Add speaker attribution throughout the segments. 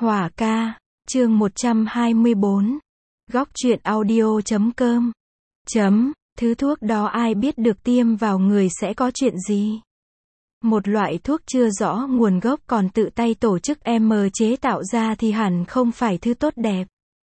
Speaker 1: Hỏa ca, chương 124. Góc truyện audio.com. Thứ thuốc đó ai biết được tiêm vào người sẽ có chuyện gì? Một loại thuốc chưa rõ nguồn gốc còn tự tay tổ chức chế tạo ra thì hẳn không phải thứ tốt đẹp.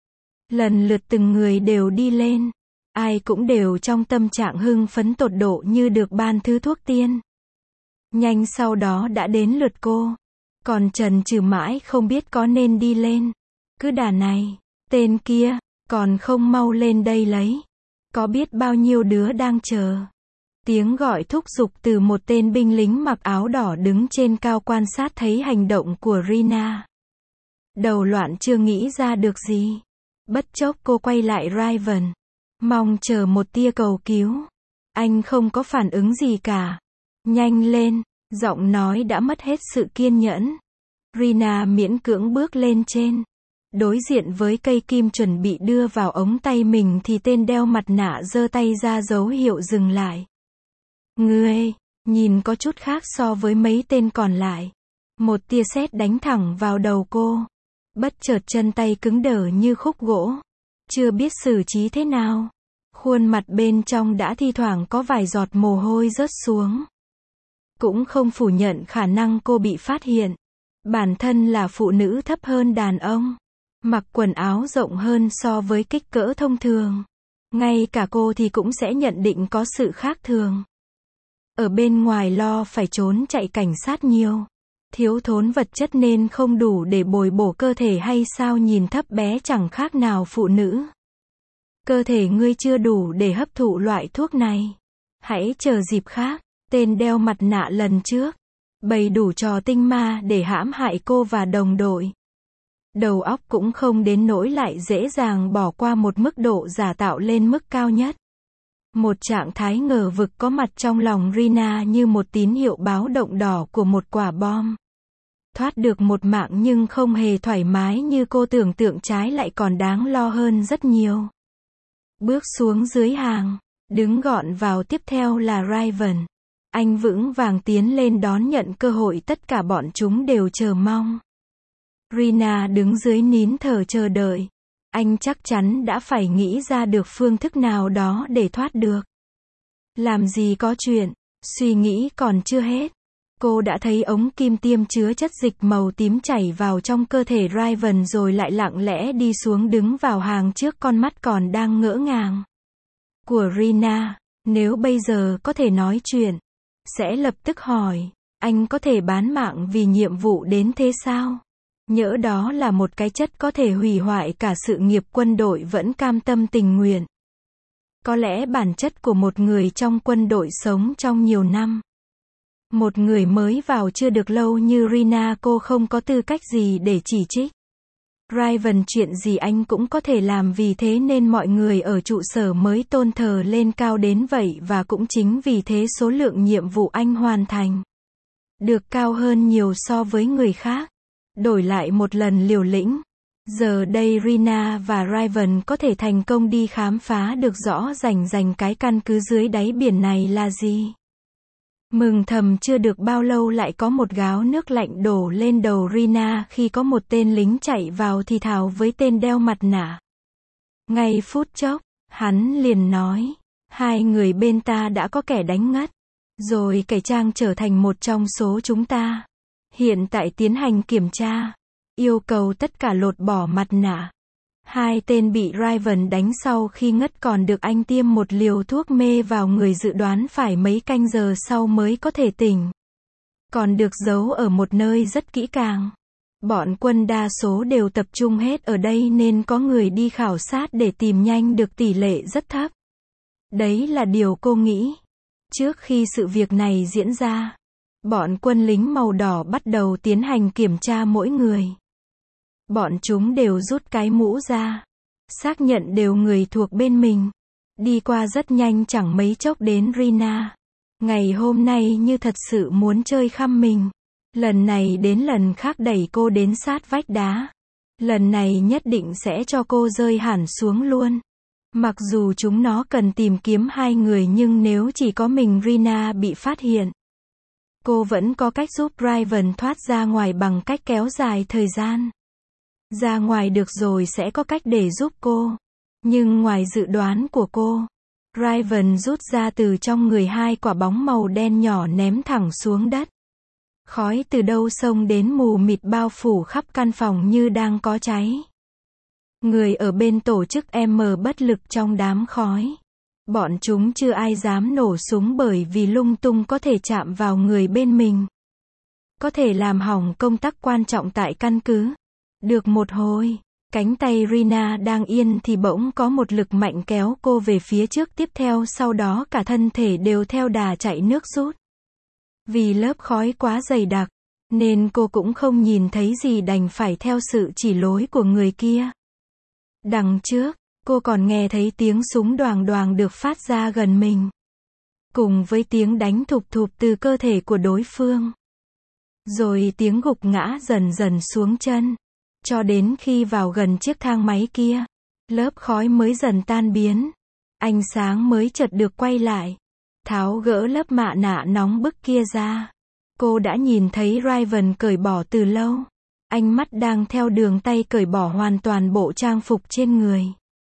Speaker 1: Lần lượt từng người đều đi lên. Ai cũng đều trong tâm trạng hưng phấn tột độ như được ban thứ thuốc tiên. Nhanh sau đó đã đến lượt cô. Còn chần chừ mãi không biết có nên đi lên. Cứ đà này, tên kia, còn không mau lên đây lấy. Có biết bao nhiêu đứa đang chờ. Tiếng gọi thúc giục từ một tên binh lính mặc áo đỏ đứng trên cao quan sát thấy hành động của Rina. Đầu loạn chưa nghĩ ra được gì. Bất chốc cô quay lại Raven. Mong chờ một tia cầu cứu. Anh không có phản ứng gì cả. Nhanh lên, giọng nói đã mất hết sự kiên nhẫn. Rina miễn cưỡng bước lên trên. Đối diện với cây kim chuẩn bị đưa vào ống tay mình thì tên đeo mặt nạ giơ tay ra dấu hiệu dừng lại. Ngươi, nhìn có chút khác so với mấy tên còn lại. Một tia sét đánh thẳng vào đầu cô. Bất chợt chân tay cứng đờ như khúc gỗ. Chưa biết xử trí thế nào. Khuôn mặt bên trong đã thi thoảng có vài giọt mồ hôi rớt xuống. Cũng không phủ nhận khả năng cô bị phát hiện. Bản thân là phụ nữ thấp hơn đàn ông. Mặc quần áo rộng hơn so với kích cỡ thông thường. Ngay cả cô thì cũng sẽ nhận định có sự khác thường. Ở bên ngoài lo phải trốn chạy cảnh sát nhiều. Thiếu thốn vật chất nên không đủ để bồi bổ cơ thể hay sao nhìn thấp bé chẳng khác nào phụ nữ. Cơ thể ngươi chưa đủ để hấp thụ loại thuốc này. Hãy chờ dịp khác. Tên đeo mặt nạ lần trước. Bày đủ trò tinh ma để hãm hại cô và đồng đội. Đầu óc cũng không đến nỗi lại dễ dàng bỏ qua một mức độ giả tạo lên mức cao nhất. Một trạng thái ngờ vực có mặt trong lòng Rina như một tín hiệu báo động đỏ của một quả bom. Thoát được một mạng nhưng không hề thoải mái như cô tưởng tượng, trái lại còn đáng lo hơn rất nhiều. Bước xuống dưới hàng, đứng gọn vào tiếp theo là Raven. Anh vững vàng tiến lên đón nhận cơ hội tất cả bọn chúng đều chờ mong. Rina đứng dưới nín thở chờ đợi. Anh chắc chắn đã phải nghĩ ra được phương thức nào đó để thoát được. Làm gì có chuyện, suy nghĩ còn chưa hết. Cô đã thấy ống kim tiêm chứa chất dịch màu tím chảy vào trong cơ thể Raven rồi lại lặng lẽ đi xuống đứng vào hàng trước, con mắt còn đang ngỡ ngàng. Của Rina, nếu bây giờ có thể nói chuyện, sẽ lập tức hỏi, anh có thể bán mạng vì nhiệm vụ đến thế sao? Nhỡ đó là một cái chất có thể hủy hoại cả sự nghiệp quân đội vẫn cam tâm tình nguyện. Có lẽ bản chất của một người trong quân đội sống trong nhiều năm. Một người mới vào chưa được lâu như Rina, cô không có tư cách gì để chỉ trích. Raven chuyện gì anh cũng có thể làm, vì thế nên mọi người ở trụ sở mới tôn thờ lên cao đến vậy, và cũng chính vì thế số lượng nhiệm vụ anh hoàn thành được cao hơn nhiều so với người khác. Đổi lại một lần liều lĩnh. Giờ đây Rina và Raven có thể thành công đi khám phá được rõ rành cái căn cứ dưới đáy biển này là gì. Mừng thầm chưa được bao lâu lại có một gáo nước lạnh đổ lên đầu Rina khi có một tên lính chạy vào thì thào với tên đeo mặt nạ. Ngay phút chốc, hắn liền nói, hai người bên ta đã có kẻ đánh ngất, rồi cải trang trở thành một trong số chúng ta. Hiện tại tiến hành kiểm tra, yêu cầu tất cả lột bỏ mặt nạ. Hai tên bị Raven đánh sau khi ngất còn được anh tiêm một liều thuốc mê vào người, dự đoán phải mấy canh giờ sau mới có thể tỉnh. Còn được giấu ở một nơi rất kỹ càng. Bọn quân đa số đều tập trung hết ở đây nên có người đi khảo sát để tìm nhanh được tỷ lệ rất thấp. Đấy là điều cô nghĩ. Trước khi sự việc này diễn ra, bọn quân lính màu đỏ bắt đầu tiến hành kiểm tra mỗi người. Bọn chúng đều rút cái mũ ra, xác nhận đều người thuộc bên mình. Đi qua rất nhanh, chẳng mấy chốc đến Rina. Ngày hôm nay như thật sự muốn chơi khăm mình. Lần này đến lần khác đẩy cô đến sát vách đá. Lần này nhất định sẽ cho cô rơi hẳn xuống luôn. Mặc dù chúng nó cần tìm kiếm hai người nhưng nếu chỉ có mình Rina bị phát hiện, cô vẫn có cách giúp Raven thoát ra ngoài bằng cách kéo dài thời gian. Ra ngoài được rồi sẽ có cách để giúp cô. Nhưng ngoài dự đoán của cô, Raven rút ra từ trong người 2 quả bóng màu đen nhỏ ném thẳng xuống đất. Khói từ đâu xông đến mù mịt bao phủ khắp căn phòng như đang có cháy. Người ở bên tổ chức M bất lực trong đám khói. Bọn chúng chưa ai dám nổ súng bởi vì lung tung có thể chạm vào người bên mình. Có thể làm hỏng công tác quan trọng tại căn cứ. Được một hồi, cánh tay Rina đang yên thì bỗng có một lực mạnh kéo cô về phía trước, tiếp theo sau đó cả thân thể đều theo đà chạy nước rút. Vì lớp khói quá dày đặc, nên cô cũng không nhìn thấy gì, đành phải theo sự chỉ lối của người kia. Đằng trước, cô còn nghe thấy tiếng súng đoàng đoàng được phát ra gần mình. Cùng với tiếng đánh thụp thụp từ cơ thể của đối phương. Rồi tiếng gục ngã dần dần xuống chân. Cho đến khi vào gần chiếc thang máy kia, lớp khói mới dần tan biến. Ánh sáng mới chợt được quay lại. Tháo gỡ lớp mạ nạ nóng bức kia ra. Cô đã nhìn thấy Raven cởi bỏ từ lâu. Ánh mắt đang theo đường tay cởi bỏ hoàn toàn bộ trang phục trên người.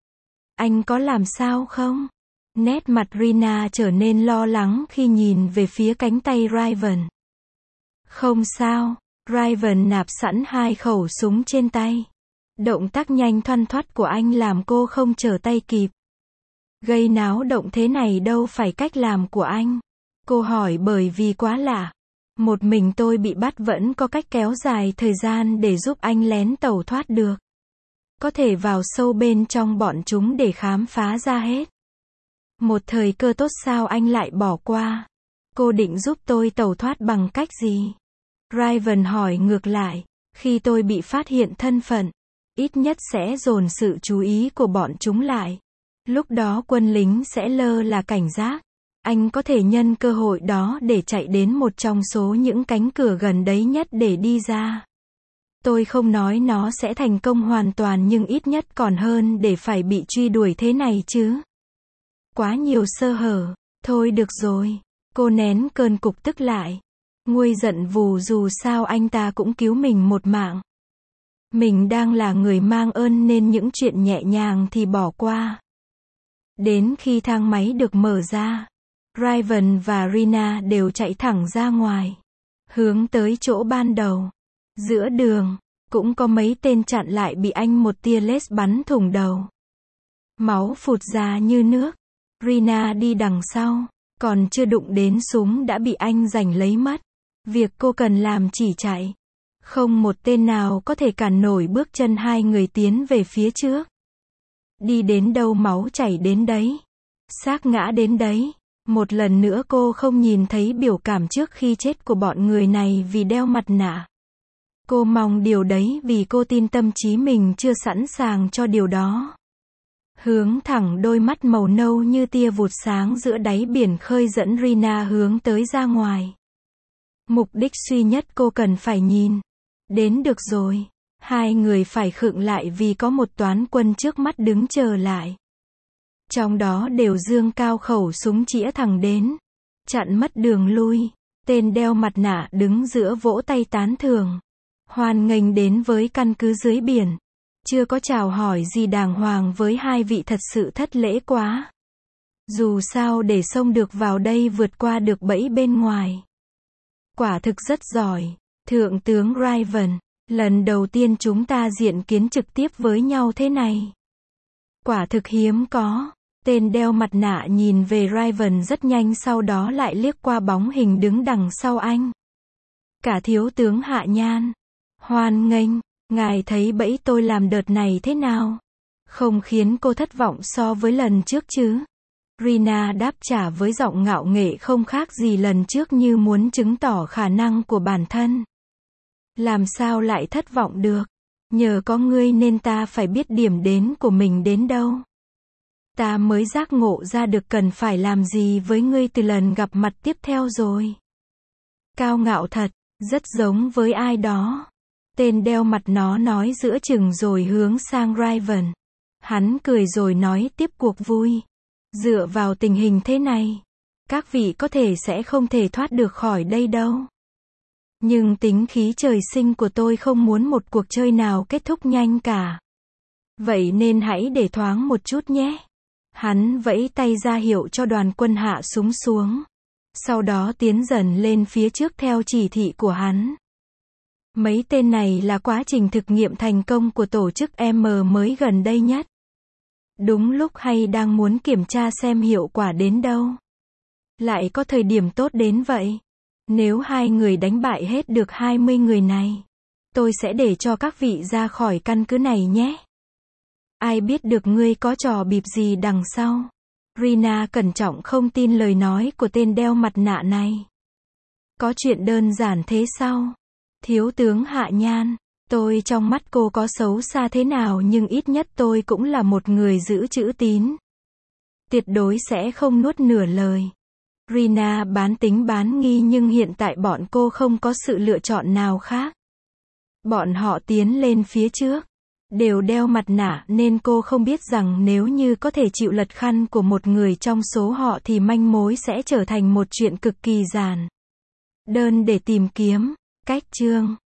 Speaker 1: Anh có làm sao không? Nét mặt Rina trở nên lo lắng khi nhìn về phía cánh tay Raven. Không sao. Raven nạp sẵn 2 khẩu súng trên tay. Động tác nhanh thoăn thoắt của anh làm cô không trở tay kịp. Gây náo động thế này đâu phải cách làm của anh. Cô hỏi bởi vì quá lạ. Một mình tôi bị bắt vẫn có cách kéo dài thời gian để giúp anh lén tẩu thoát được. Có thể vào sâu bên trong bọn chúng để khám phá ra hết. Một thời cơ tốt sao anh lại bỏ qua? Cô định giúp tôi tẩu thoát bằng cách gì? Raven hỏi ngược lại. Khi tôi bị phát hiện thân phận, ít nhất sẽ dồn sự chú ý của bọn chúng lại. Lúc đó quân lính sẽ lơ là cảnh giác. Anh có thể nhân cơ hội đó để chạy đến một trong số những cánh cửa gần đấy nhất để đi ra. Tôi không nói nó sẽ thành công hoàn toàn, nhưng ít nhất còn hơn để phải bị truy đuổi thế này chứ. Quá nhiều sơ hở. Thôi được rồi. Cô nén cơn cục tức lại. Nguôi giận vù, dù sao anh ta cũng cứu mình một mạng. Mình đang là người mang ơn nên những chuyện nhẹ nhàng thì bỏ qua. Đến khi thang máy được mở ra, Raven và Rina đều chạy thẳng ra ngoài, hướng tới chỗ ban đầu. Giữa đường, cũng có mấy tên chặn lại, bị anh một tia laser bắn thủng đầu. Máu phụt ra như nước. Rina đi đằng sau, còn chưa đụng đến súng đã bị anh giành lấy mất. Việc cô cần làm chỉ chạy. Không một tên nào có thể cản nổi bước chân 2 người tiến về phía trước. Đi đến đâu máu chảy đến đấy. Xác ngã đến đấy. Một lần nữa cô không nhìn thấy biểu cảm trước khi chết của bọn người này vì đeo mặt nạ. Cô mong điều đấy vì cô tin tâm trí mình chưa sẵn sàng cho điều đó. Hướng thẳng đôi mắt màu nâu như tia vụt sáng giữa đáy biển khơi dẫn Rina hướng tới ra ngoài. Mục đích duy nhất cô cần phải nhìn đến được rồi. 2 người phải khựng lại vì có một toán quân trước mắt đứng chờ lại. Trong đó đều giương cao khẩu súng chĩa thẳng đến, chặn mất đường lui. Tên đeo mặt nạ đứng giữa vỗ tay tán thưởng. Hoan nghênh đến với căn cứ dưới biển. Chưa có chào hỏi gì đàng hoàng với 2 vị thật sự thất lễ quá. Dù sao để xông được vào đây vượt qua được bẫy bên ngoài. Quả thực rất giỏi, Thượng tướng Raven. Lần đầu tiên chúng ta diện kiến trực tiếp với nhau thế này. Quả thực hiếm có. Tên đeo mặt nạ nhìn về Raven rất nhanh, sau đó lại liếc qua bóng hình đứng đằng sau anh. Cả thiếu tướng Hạ Nhan. Hoan nghênh, ngài thấy bẫy tôi làm đợt này thế nào? Không khiến cô thất vọng so với lần trước chứ? Rina đáp trả với giọng ngạo nghễ không khác gì lần trước, như muốn chứng tỏ khả năng của bản thân. Làm sao lại thất vọng được? Nhờ có ngươi nên ta phải biết điểm đến của mình đến đâu. Ta mới giác ngộ ra được cần phải làm gì với ngươi từ lần gặp mặt tiếp theo rồi. Cao ngạo thật, rất giống với ai đó. Tên đeo mặt nó nói giữa chừng rồi hướng sang Raven. Hắn cười rồi nói tiếp cuộc vui. Dựa vào tình hình thế này, các vị có thể sẽ không thể thoát được khỏi đây đâu. Nhưng tính khí trời sinh của tôi không muốn một cuộc chơi nào kết thúc nhanh cả. Vậy nên hãy để thoáng một chút nhé. Hắn vẫy tay ra hiệu cho đoàn quân hạ súng xuống. Sau đó tiến dần lên phía trước theo chỉ thị của hắn. Mấy tên này là quá trình thực nghiệm thành công của tổ chức M mới gần đây nhất. Đúng lúc hay đang muốn kiểm tra xem hiệu quả đến đâu. Lại có thời điểm tốt đến vậy. Nếu hai người đánh bại hết được 20 người này, tôi sẽ để cho các vị ra khỏi căn cứ này nhé. Ai biết được ngươi có trò bịp gì đằng sau. Rina cẩn trọng không tin lời nói của tên đeo mặt nạ này. Có chuyện đơn giản thế sao? Thiếu tướng Hạ Nhan, tôi trong mắt cô có xấu xa thế nào nhưng ít nhất tôi cũng là một người giữ chữ tín. Tuyệt đối sẽ không nuốt nửa lời. Rina bán tính bán nghi nhưng hiện tại bọn cô không có sự lựa chọn nào khác. Bọn họ tiến lên phía trước. Đều đeo mặt nạ nên cô không biết rằng nếu như có thể chịu lật khăn của một người trong số họ thì manh mối sẽ trở thành một chuyện cực kỳ giản đơn để tìm kiếm. Cách chương